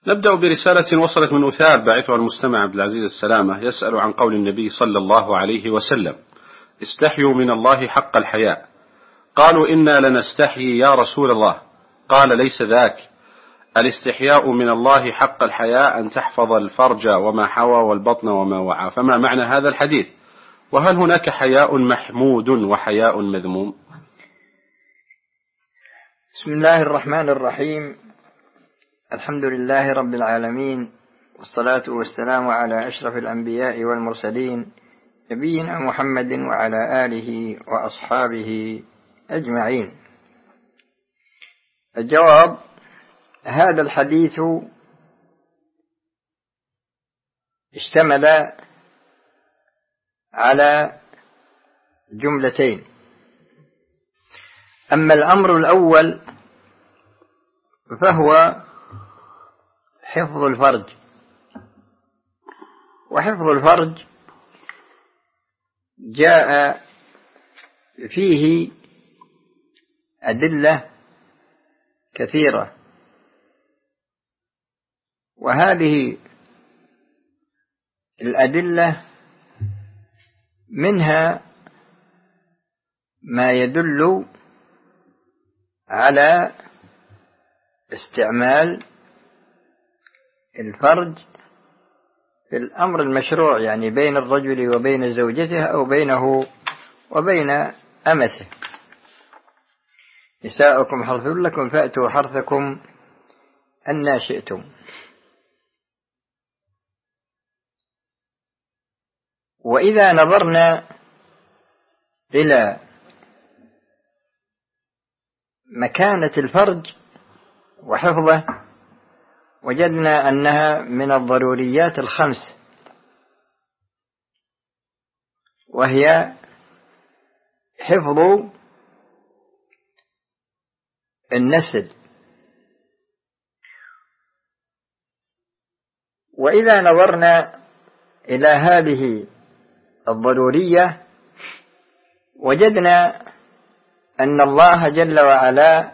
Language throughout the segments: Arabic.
نبدأ برسالة وصلت من أثار باعثها المستمع عبد العزيز السلامة، يسأل عن قول النبي صلى الله عليه وسلم: استحيوا من الله حق الحياء. قالوا: إنا لنستحيي يا رسول الله. قال: ليس ذاك، الاستحياء من الله حق الحياء أن تحفظ الفرج وما حوى والبطن وما وعى. فما معنى هذا الحديث؟ وهل هناك حياء محمود وحياء مذموم؟ بسم الله الرحمن الرحيم. الحمد لله رب العالمين، والصلاة والسلام على أشرف الأنبياء والمرسلين، نبينا محمد وعلى آله وأصحابه أجمعين. الجواب: هذا الحديث اشتمل على جملتين. أما الأمر الأول فهو حفظ الفرج، وحفظ الفرج جاء فيه أدلة كثيرة، وهذه الأدلة منها ما يدل على استعمال الفرج في الأمر المشروع، يعني بين الرجل وبين زوجته أو بينه وبين أمته. نساؤكم حرث لكم فأتوا حرثكم أنى شئتم. وإذا نظرنا إلى مكانة الفرج وحفظه وجدنا أنها من الضروريات الخمس، وهي حفظ النسل. وإذا نظرنا إلى هذه الضرورية وجدنا أن الله جل وعلا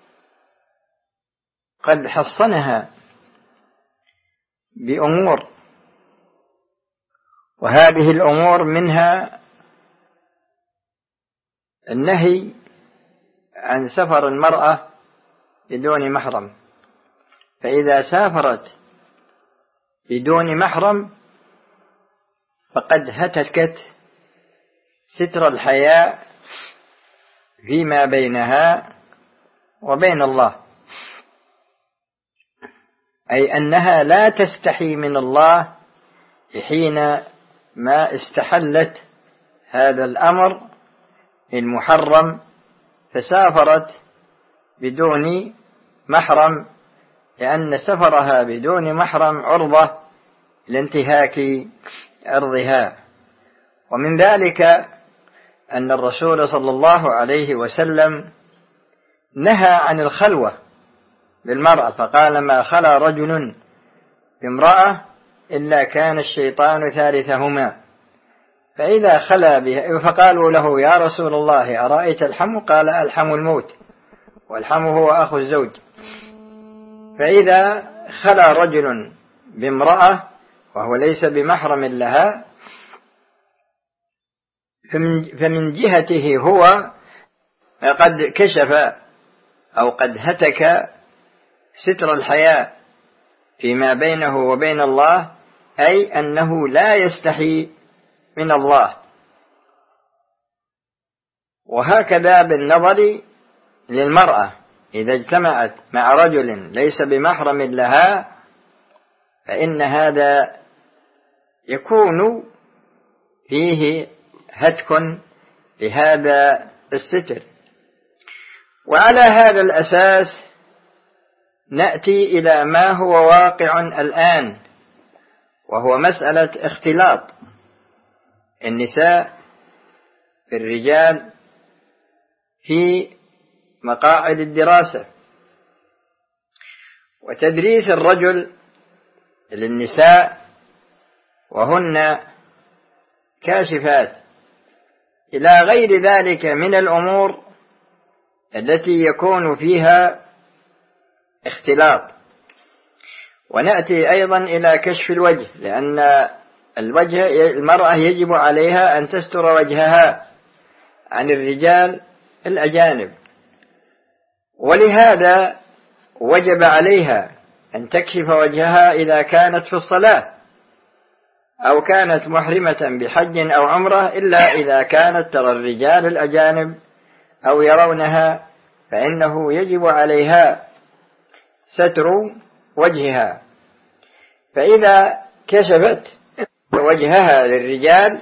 قد حصنها بأمور، وهذه الأمور منها النهي عن سفر المرأة بدون محرم، فإذا سافرت بدون محرم فقد هتكت ستر الحياء فيما بينها وبين الله، أي أنها لا تستحي من الله حين ما استحلت هذا الأمر المحرم فسافرت بدون محرم، لأن سفرها بدون محرم عرضة لانتهاك عرضها. ومن ذلك أن الرسول صلى الله عليه وسلم نهى عن الخلوة بالمرأة، فقال: ما خلا رجل بامرأة إلا كان الشيطان ثالثهما. فإذا خلا بها، فقالوا له: يا رسول الله أرأيت الحم؟ قال: الحم الموت، والحم هو أخو الزوج. فإذا خلا رجل بامرأة وهو ليس بمحرم لها فمن جهته هو قد كشف أو قد هتك ستر الحياء فيما بينه وبين الله، أي أنه لا يستحي من الله. وهكذا بالنظر للمرأة إذا اجتمعت مع رجل ليس بمحرم لها فإن هذا يكون فيه هتك لهذا الستر. وعلى هذا الأساس نأتي إلى ما هو واقع الآن، وهو مسألة اختلاط النساء بالرجال في مقاعد الدراسة، وتدريس الرجل للنساء وهن كاشفات إلى غير ذلك من الأمور التي يكون فيها اختلاط. ونأتي أيضا إلى كشف الوجه، لأن المرأة يجب عليها أن تستر وجهها عن الرجال الأجانب، ولهذا وجب عليها أن تكشف وجهها إذا كانت في الصلاة أو كانت محرمة بحج أو عمرة، إلا إذا كانت ترى الرجال الأجانب أو يرونها، فإنه يجب عليها ستر وجهها. فإذا كشفت وجهها للرجال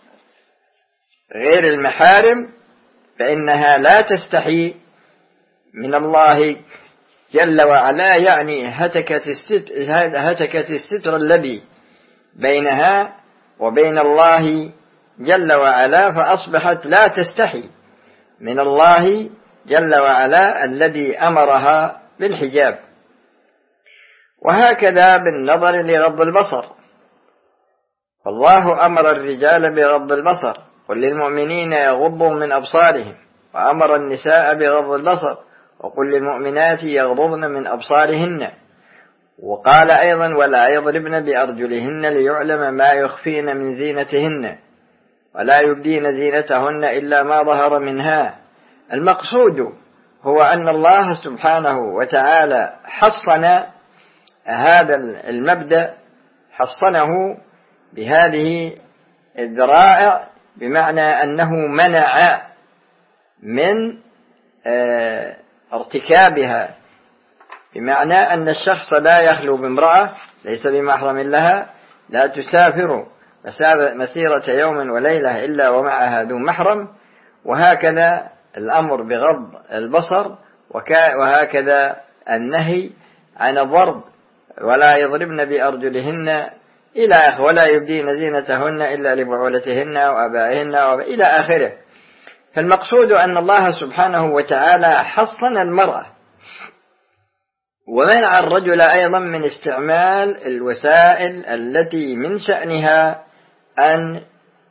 غير المحارم فإنها لا تستحي من الله جل وعلا، يعني هتكت الستر الذي بينها وبين الله جل وعلا، فأصبحت لا تستحي من الله جل وعلا الذي أمرها بالحجاب. وهكذا بالنظر لغض البصر، فالله أمر الرجال بغض البصر، قل للمؤمنين يغضوا من أبصارهم، وأمر النساء بغض البصر، وقل للمؤمنات يغضضن من أبصارهن، وقال أيضا ولا يضربن بأرجلهن ليعلم ما يخفين من زينتهن، ولا يبدين زينتهن إلا ما ظهر منها. المقصود هو أن الله سبحانه وتعالى حصن هذا المبدأ، حصنه بهذه الذرائع، بمعنى أنه منع من ارتكابها، بمعنى أن الشخص لا يخلو بامرأة ليس بمحرم لها، لا تسافر مسيرة يوم وليلة إلا ومعها ذو محرم، وهكذا الأمر بغض البصر، وهكذا النهي عن الضرب، ولا يضربن بأرجلهن إلى ولا يبدين زينتهن إلا لبعولتهن وآبائهن إلى آخره. فالمقصود أن الله سبحانه وتعالى حصن المرأة ومنع الرجل أيضا من استعمال الوسائل التي من شأنها أن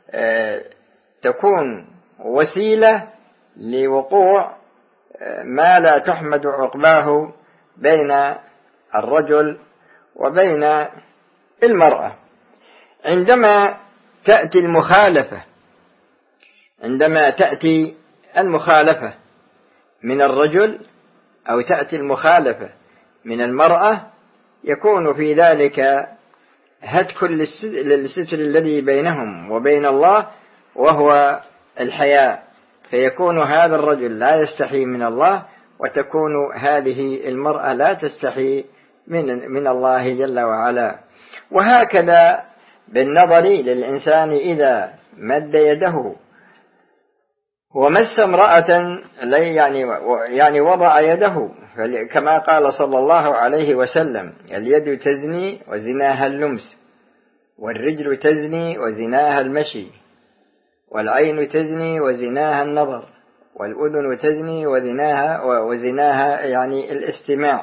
تكون وسيلة لوقوع ما لا تحمد عقباه بين الرجل وبين المرأة. عندما تأتي المخالفة من الرجل أو تأتي المخالفة من المرأة، يكون في ذلك هتك للستر الذي بينهم وبين الله، وهو الحياء، فيكون هذا الرجل لا يستحي من الله، وتكون هذه المرأة لا تستحي من الله جل وعلا. وهكذا بالنظر للإنسان إذا مد يده ومس امرأة، يعني وضع يده، كما قال صلى الله عليه وسلم اليد تزني وزناها اللمس، والرجل تزني وزناها المشي، والعين تزني وزناها النظر، والأذن تزني وزناها يعني الاستماع،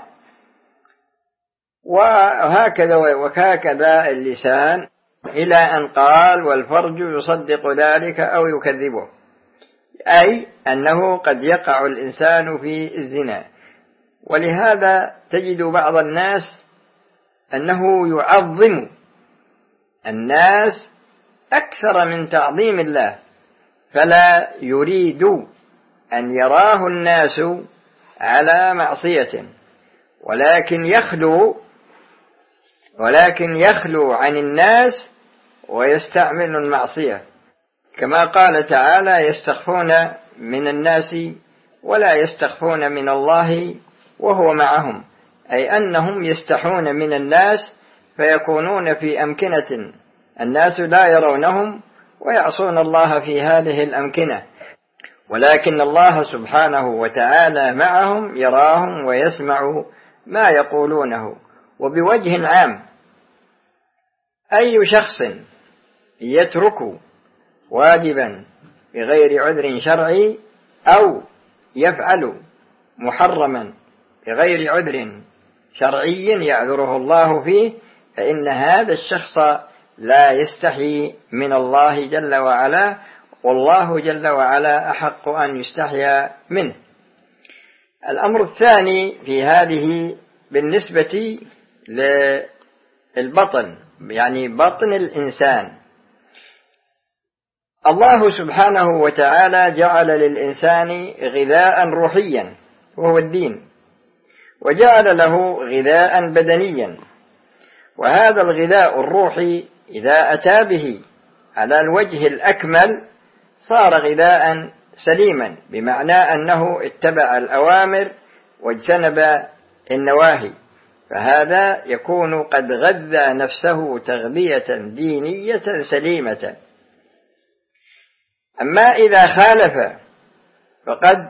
وهكذا اللسان، إلى أن قال والفرج يصدق ذلك أو يكذبه، أي أنه قد يقع الإنسان في الزنا. ولهذا تجد بعض الناس أنه يعظم الناس أكثر من تعظيم الله، فلا يريد أن يراه الناس على معصية، ولكن يخلو عن الناس ويستعمل المعصية، كما قال تعالى يستخفون من الناس ولا يستخفون من الله وهو معهم، أي أنهم يستحون من الناس فيكونون في أمكنة الناس لا يرونهم ويعصون الله في هذه الأمكنة، ولكن الله سبحانه وتعالى معهم يراهم ويسمع ما يقولونه. وبوجه عام أي شخص يترك واجبا بغير عذر شرعي أو يفعل محرما بغير عذر شرعي يعذره الله فيه، فإن هذا الشخص لا يستحي من الله جل وعلا، والله جل وعلا أحق أن يستحيا منه. الأمر الثاني في هذه بالنسبة للبطن، يعني بطن الإنسان. الله سبحانه وتعالى جعل للإنسان غذاء روحيا وهو الدين، وجعل له غذاء بدنيا، وهذا الغذاء الروحي إذا أتى به على الوجه الأكمل صار غذاء سليما، بمعنى أنه اتبع الأوامر واجتنب النواهي، فهذا يكون قد غذى نفسه تغذية دينية سليمة. أما إذا خالف فقد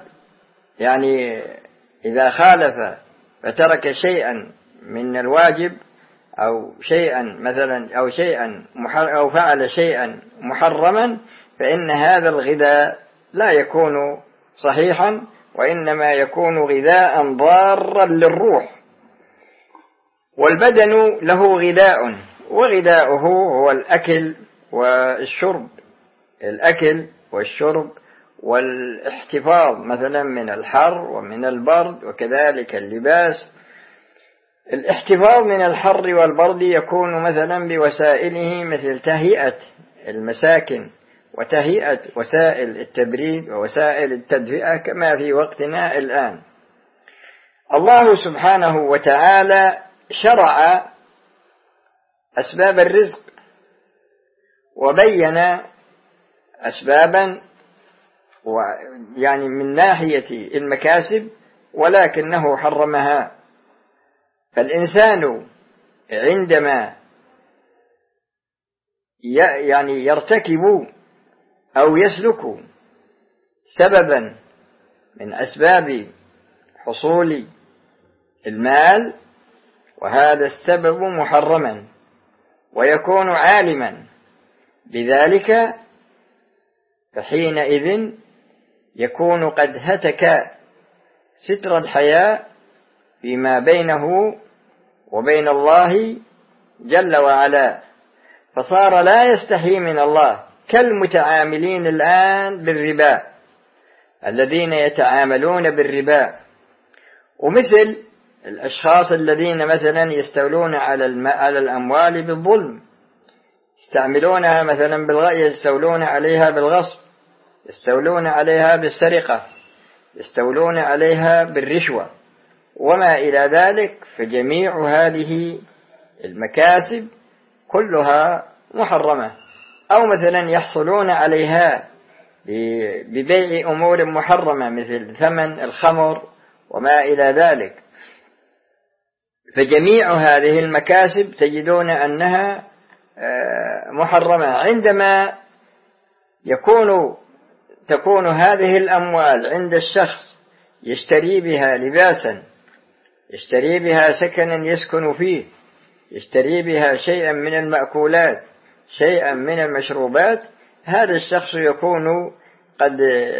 إذا خالف فترك شيئا من الواجب أو شيئا مثلا أو فعل شيئا محرما، فإن هذا الغذاء لا يكون صحيحا، وإنما يكون غذاء ضارا للروح. والبدن له غذاء، وغذاؤه هو الأكل والشرب والاحتفاظ مثلا من الحر ومن البرد، وكذلك اللباس. الاحتفاظ من الحر والبرد يكون مثلا بوسائله مثل تهيئة المساكن وتهيئة وسائل التبريد ووسائل التدفئة كما في وقتنا الآن. الله سبحانه وتعالى شرع أسباب الرزق وبين أسبابا من ناحية المكاسب، ولكنه حرمها. فالإنسان عندما يرتكب أو يسلك سببا من أسباب حصول المال وهذا السبب محرما ويكون عالما بذلك، فحينئذ يكون قد هتك ستر الحياء فيما بينه وبين الله جل وعلا، فصار لا يستحي من الله، كالمتعاملين الآن بالربا، الذين يتعاملون بالربا، ومثل الأشخاص الذين مثلا يستولون على الأموال بالظلم، يستعملونها مثلا يستولون عليها بالغصب، يستولون عليها بالسرقة، يستولون عليها بالرشوة وما إلى ذلك. فجميع هذه المكاسب كلها محرمة، أو مثلا يحصلون عليها ببيع أمور محرمة مثل ثمن الخمر وما إلى ذلك. فجميع هذه المكاسب تجدون أنها محرمة. عندما تكون هذه الأموال عند الشخص يشتري بها لباسا، يشتري بها سكنا يسكن فيه، يشتري بها شيئا من المأكولات، شيئا من المشروبات، هذا الشخص يكون قد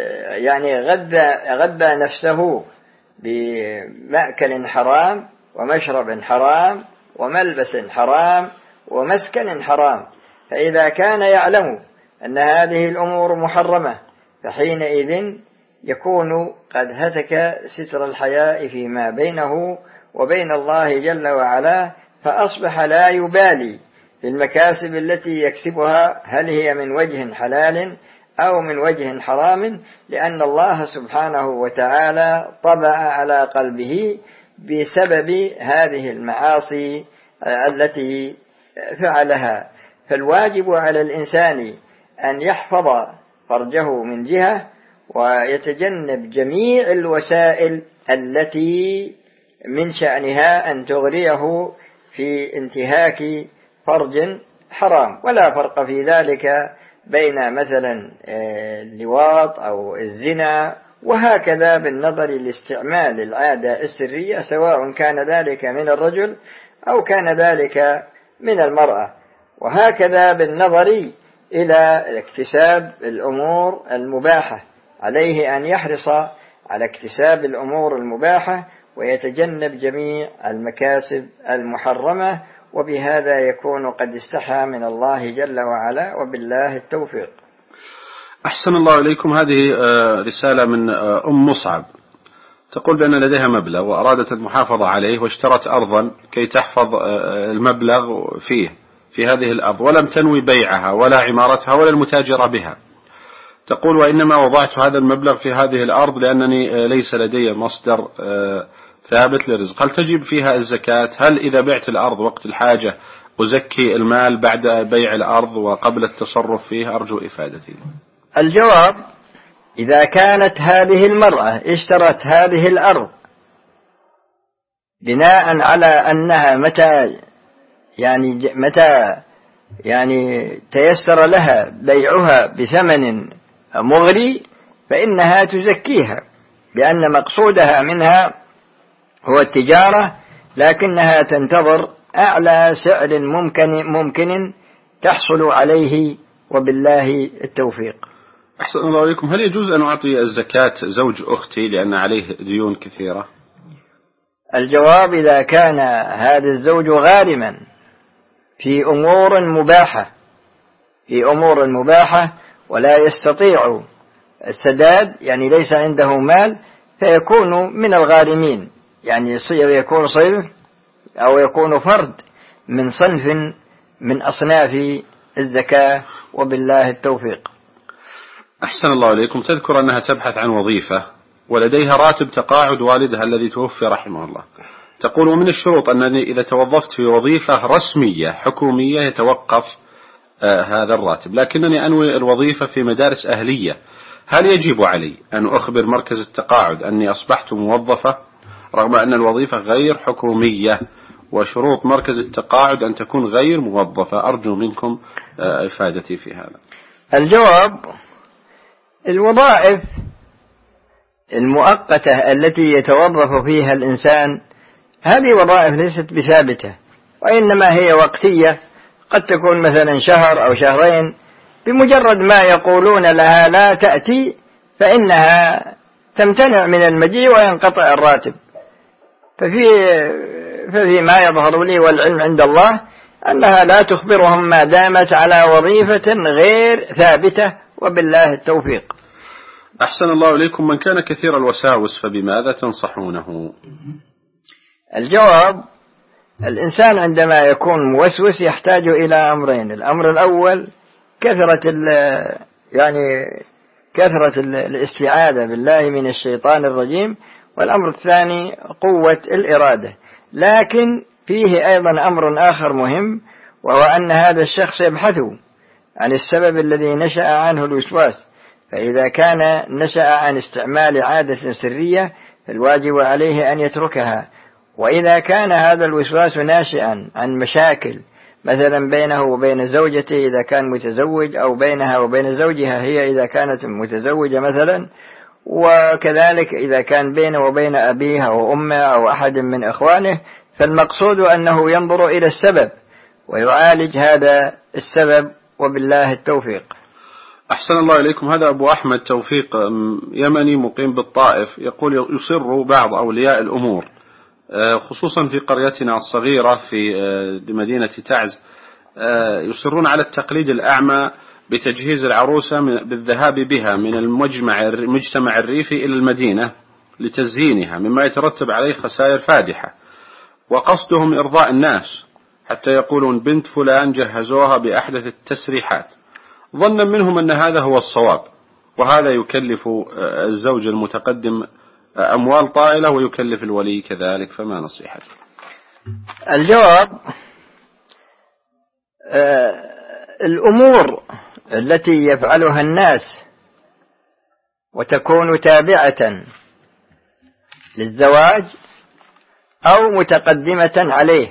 غذى نفسه بمأكل حرام ومشرب حرام وملبس حرام ومسكن حرام. فإذا كان يعلم أن هذه الأمور محرمة فحينئذ يكون قد هتك ستر الحياء فيما بينه وبين الله جل وعلا، فأصبح لا يبالي في المكاسب التي يكسبها هل هي من وجه حلال أو من وجه حرام، لأن الله سبحانه وتعالى طبع على قلبه بسبب هذه المعاصي التي فعلها. فالواجب على الإنسان أن يحفظ فرجه من جهة، ويتجنب جميع الوسائل التي من شأنها أن تغريه في انتهاك فرج حرام. ولا فرق في ذلك بين مثلا اللواط أو الزنا، وهكذا بالنظر لاستعمال العادة السرية، سواء كان ذلك من الرجل أو كان ذلك من المرأة. وهكذا بالنظر إلى اكتساب الأمور المباحة، عليه أن يحرص على اكتساب الأمور المباحة ويتجنب جميع المكاسب المحرمة، وبهذا يكون قد استحى من الله جل وعلا، وبالله التوفيق. أحسن الله إليكم. هذه رسالة من أم مصعب تقول بأن لديها مبلغ وأرادت المحافظة عليه واشترت أرضا كي تحفظ المبلغ في هذه الأرض، ولم تنوي بيعها ولا عمارتها ولا المتاجرة بها. تقول وإنما وضعت هذا المبلغ في هذه الأرض لأنني ليس لدي مصدر ثابت للرزق. هل تجب فيها الزكاة؟ هل إذا بعت الأرض وقت الحاجة أزكي المال بعد بيع الأرض وقبل التصرف فيه؟ أرجو إفادتي. الجواب: إذا كانت هذه المرأة اشترت هذه الأرض بناء على أنها متى تيسر لها بيعها بثمن مغري فإنها تزكيها، لأن مقصودها منها هو التجارة، لكنها تنتظر أعلى سعر ممكن تحصل عليه، وبالله التوفيق. أحسن الله إليكم. هل يجوز أن أعطي الزكاة زوج أختي لأن عليه ديون كثيرة؟ الجواب: إذا كان هذا الزوج غارما في أمور مباحة ولا يستطيع السداد، يعني ليس عنده مال، فيكون من الغارمين، يعني يكون صنف أو يكون فرد من صنف من أصناف الزكاة، وبالله التوفيق. أحسن الله إليكم. تذكر أنها تبحث عن وظيفة ولديها راتب تقاعد والدها الذي توفي رحمه الله. تقول ومن الشروط أنني إذا توظفت في وظيفة رسمية حكومية يتوقف هذا الراتب، لكنني أنوي الوظيفة في مدارس أهلية، هل يجب علي أن أخبر مركز التقاعد أني أصبحت موظفة رغم أن الوظيفة غير حكومية وشروط مركز التقاعد أن تكون غير موظفة؟ أرجو منكم إفادتي في هذا. الجواب: الوظائف المؤقتة التي يتوظف فيها الإنسان هذه وظائف ليست بثابتة، وإنما هي وقتية، قد تكون مثلا شهر أو شهرين، بمجرد ما يقولون لها لا تأتي فإنها تمتنع من المجيء وينقطع الراتب. ففي ما يظهر لي والعلم عند الله أنها لا تخبرهم ما دامت على وظيفة غير ثابتة، وبالله التوفيق. أحسن الله إليكم. من كان كثير الوساوس فبماذا تنصحونه؟ الجواب: الإنسان عندما يكون موسوس يحتاج إلى أمرين: الأمر الأول كثرة الاستعاذة بالله من الشيطان الرجيم، والأمر الثاني قوة الإرادة. لكن فيه أيضا أمر آخر مهم، وهو أن هذا الشخص يبحث عن السبب الذي نشأ عنه الوسواس، فإذا كان نشأ عن استعمال عادة سرية فالواجب عليه أن يتركها، وإذا كان هذا الوسواس ناشئا عن مشاكل مثلا بينه وبين زوجته إذا كان متزوج، أو بينها وبين زوجها هي إذا كانت متزوجة مثلا، وكذلك إذا كان بينه وبين أبيها وأمه أو أحد من إخوانه، فالمقصود أنه ينظر إلى السبب ويعالج هذا السبب، وبالله التوفيق. أحسن الله إليكم. هذا أبو أحمد توفيق يمني مقيم بالطائف، يقول يصر بعض أولياء الأمور خصوصا في قريتنا الصغيرة في مدينة تعز يصرون على التقليد الأعمى بتجهيز العروسة بالذهاب بها من المجتمع الريفي إلى المدينة لتزيينها، مما يترتب عليه خسائر فادحة، وقصدهم إرضاء الناس حتى يقولون بنت فلان جهزوها بأحدث التسريحات، ظنا منهم أن هذا هو الصواب، وهذا يكلف الزوج المتقدم أموال طائلة ويكلف الولي كذلك، فما نصيحتك؟ الجواب: الأمور التي يفعلها الناس وتكون تابعة للزواج أو متقدمة عليه،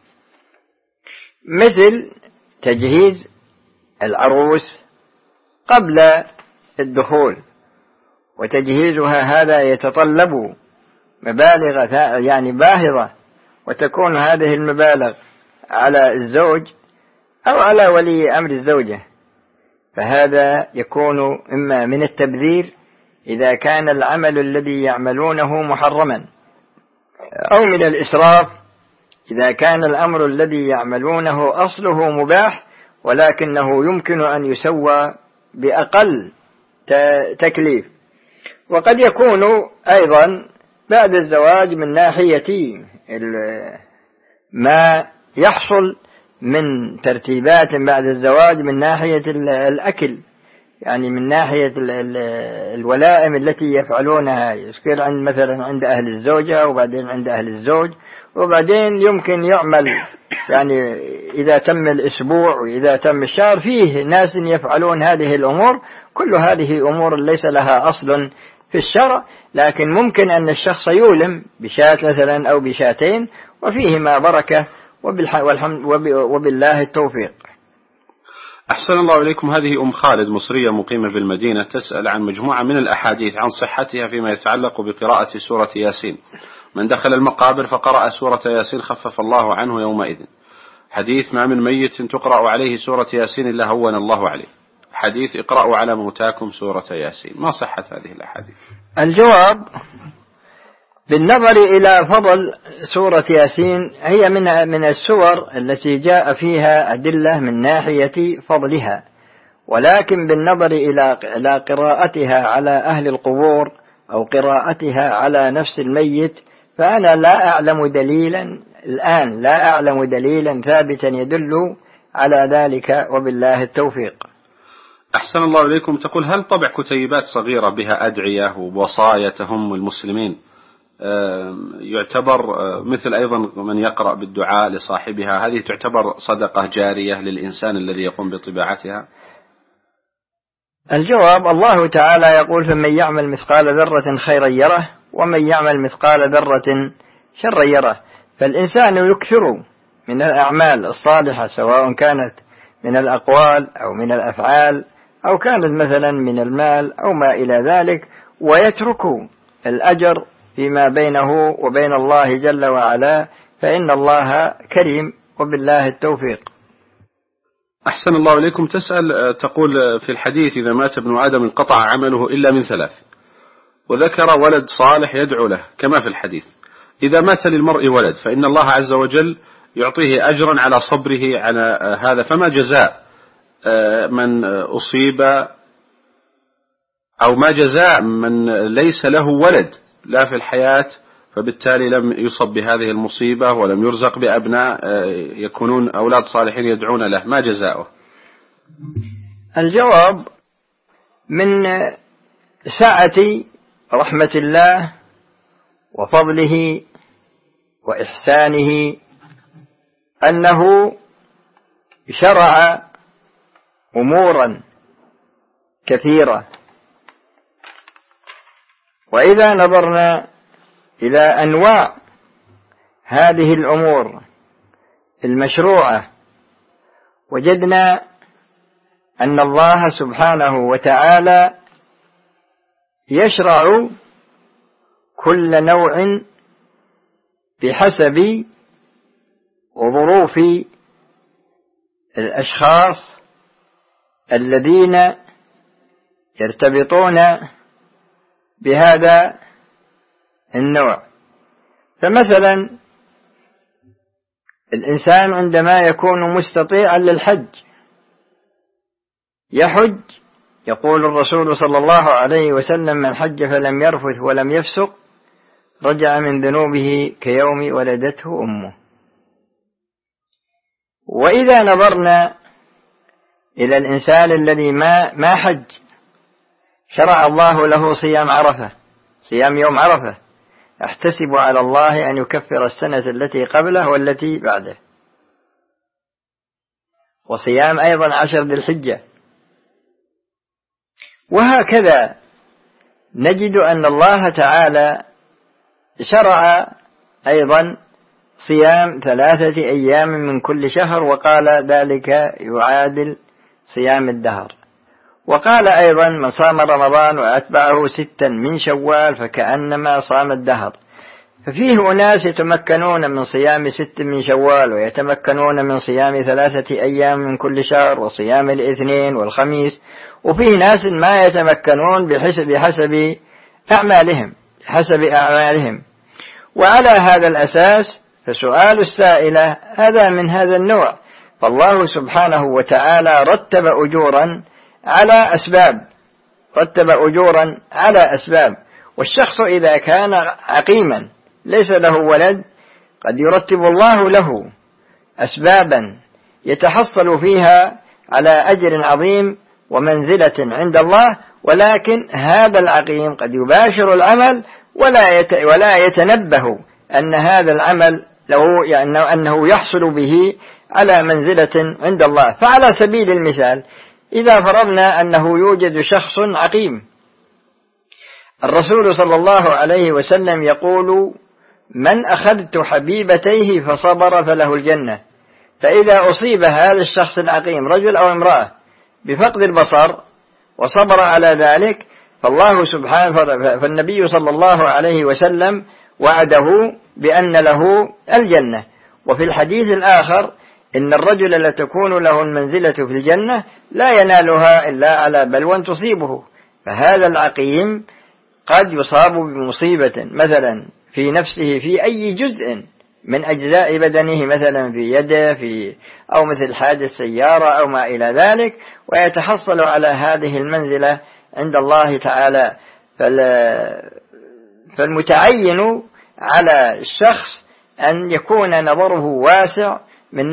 مثل تجهيز العروس قبل الدخول، وتجهيزها هذا يتطلب مبالغ باهظة، وتكون هذه المبالغ على الزوج أو على ولي أمر الزوجة، فهذا يكون إما من التبذير إذا كان العمل الذي يعملونه محرما، أو من الإسراف إذا كان الأمر الذي يعملونه أصله مباح ولكنه يمكن أن يسوى بأقل تكليف. وقد يكون أيضا بعد الزواج من ناحية ما يحصل من ترتيبات بعد الزواج من ناحية الأكل، يعني من ناحية الولائم التي يفعلونها، يذكر عند مثلا عند أهل الزوجة وبعدين عند أهل الزوج، وبعدين يمكن يعمل يعني إذا تم الأسبوع وإذا تم الشهر، فيه ناس يفعلون هذه الأمور. كل هذه أمور ليس لها أصل في الشرع، لكن ممكن أن الشخص يولم بشاة مثلا أو بشاتين وفيهما بركة، وبالله التوفيق. أحسن الله إليكم. هذه أم خالد مصرية مقيمة بالمدينة تسأل عن مجموعة من الأحاديث عن صحتها فيما يتعلق بقراءة سورة ياسين. من دخل المقابر فقرأ سورة ياسين خفف الله عنه يومئذ. حديث ما من ميت تقرأ عليه سورة ياسين إلا هون الله عليه. حديث اقرأوا على موتاكم سورة ياسين. ما صحة هذه الأحاديث؟ الجواب بالنظر إلى فضل سورة ياسين، هي من السور التي جاء فيها أدلة من ناحية فضلها، ولكن بالنظر إلى قراءتها على أهل القبور أو قراءتها على نفس الميت، فأنا لا أعلم دليلا الآن، لا أعلم دليلا ثابتا يدل على ذلك، وبالله التوفيق. أحسن الله إليكم. تقول هل طبع كتيبات صغيرة بها أدعية ووصايا تهم المسلمين يعتبر مثل أيضا من يقرأ بالدعاء لصاحبها، هذه تعتبر صدقة جارية للإنسان الذي يقوم بطباعتها؟ الجواب الله تعالى يقول فمن يعمل مثقال ذرة خيرا يره ومن يعمل مثقال ذرة شرا يره. فالإنسان يكثر من الأعمال الصالحة، سواء كانت من الأقوال أو من الأفعال أو كانت مثلا من المال أو ما إلى ذلك، ويترك الأجر فيما بينه وبين الله جل وعلا، فإن الله كريم، وبالله التوفيق. أحسن الله إليكم. تسأل تقول في الحديث إذا مات ابن آدم انقطع عمله إلا من ثلاث، وذكر ولد صالح يدعو له كما في الحديث. إذا مات للمرء ولد فإن الله عز وجل يعطيه أجرا على صبره على هذا، فما جزاء من أصيب أو ما جزاء من ليس له ولد لا في الحياة فبالتالي لم يصب بهذه المصيبة ولم يرزق بأبناء يكونون أولاد صالحين يدعون له، ما جزاؤه؟ الجواب من سعة رحمة الله وفضله وإحسانه أنه شرع أمورا كثيرة، وإذا نظرنا إلى أنواع هذه الأمور المشروعة وجدنا أن الله سبحانه وتعالى يشرع كل نوع بحسب وظروف الأشخاص الذين يرتبطون بهذا النوع. فمثلا الإنسان عندما يكون مستطيعا للحج يحج، يقول الرسول صلى الله عليه وسلم من حج فلم يرفث ولم يفسق رجع من ذنوبه كيوم ولدته أمه. وإذا نظرنا إلى الإنسان الذي ما حج، شرع الله له صيام عرفة، صيام يوم عرفة، احتسب على الله أن يكفر السنة التي قبله والتي بعده، وصيام أيضا 10 ذي الحجة. وهكذا نجد أن الله تعالى شرع أيضا صيام 3 أيام من كل شهر، وقال ذلك يعادل صيام الدهر. وقال أيضا من صام رمضان وأتبعه 6 من شوال فكأنما صام الدهر. ففيه أناس يتمكنون من صيام 6 من شوال، ويتمكنون من صيام 3 أيام من كل شهر وصيام الاثنين والخميس، وفيه ناس ما يتمكنون بحسب أعمالهم. وعلى هذا الأساس فسؤال السائلة هذا من هذا النوع. فالله سبحانه وتعالى رتب أجورا على أسباب، والشخص إذا كان عقيما ليس له ولد قد يرتب الله له أسبابا يتحصل فيها على أجر عظيم ومنزلة عند الله، ولكن هذا العقيم قد يباشر العمل ولا يتنبه أن هذا العمل له يعني أنه يحصل به على منزلة عند الله. فعلى سبيل المثال إذا فرضنا أنه يوجد شخص عقيم، الرسول صلى الله عليه وسلم يقول: من أخذت حبيبتيه فصبر فله الجنة. فإذا أصيب هذا الشخص العقيم رجل أو امرأة بفقد البصر وصبر على ذلك فالنبي صلى الله عليه وسلم وعده بأن له الجنة. وفي الحديث الآخر إن الرجل لتكون له المنزلة في الجنة لا ينالها إلا على بلوى تصيبه. فهذا العقيم قد يصاب بمصيبة مثلا في نفسه في أي جزء من أجزاء بدنه، مثلا في يده أو مثل حادث سيارة أو ما إلى ذلك، ويتحصل على هذه المنزلة عند الله تعالى. فالمتعين على الشخص أن يكون نظره واسع من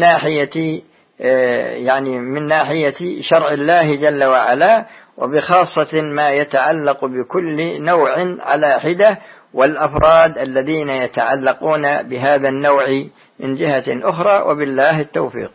ناحية شرع الله جل وعلا، وبخاصة ما يتعلق بكل نوع على حدة، والأفراد الذين يتعلقون بهذا النوع من جهة أخرى. وبالله التوفيق.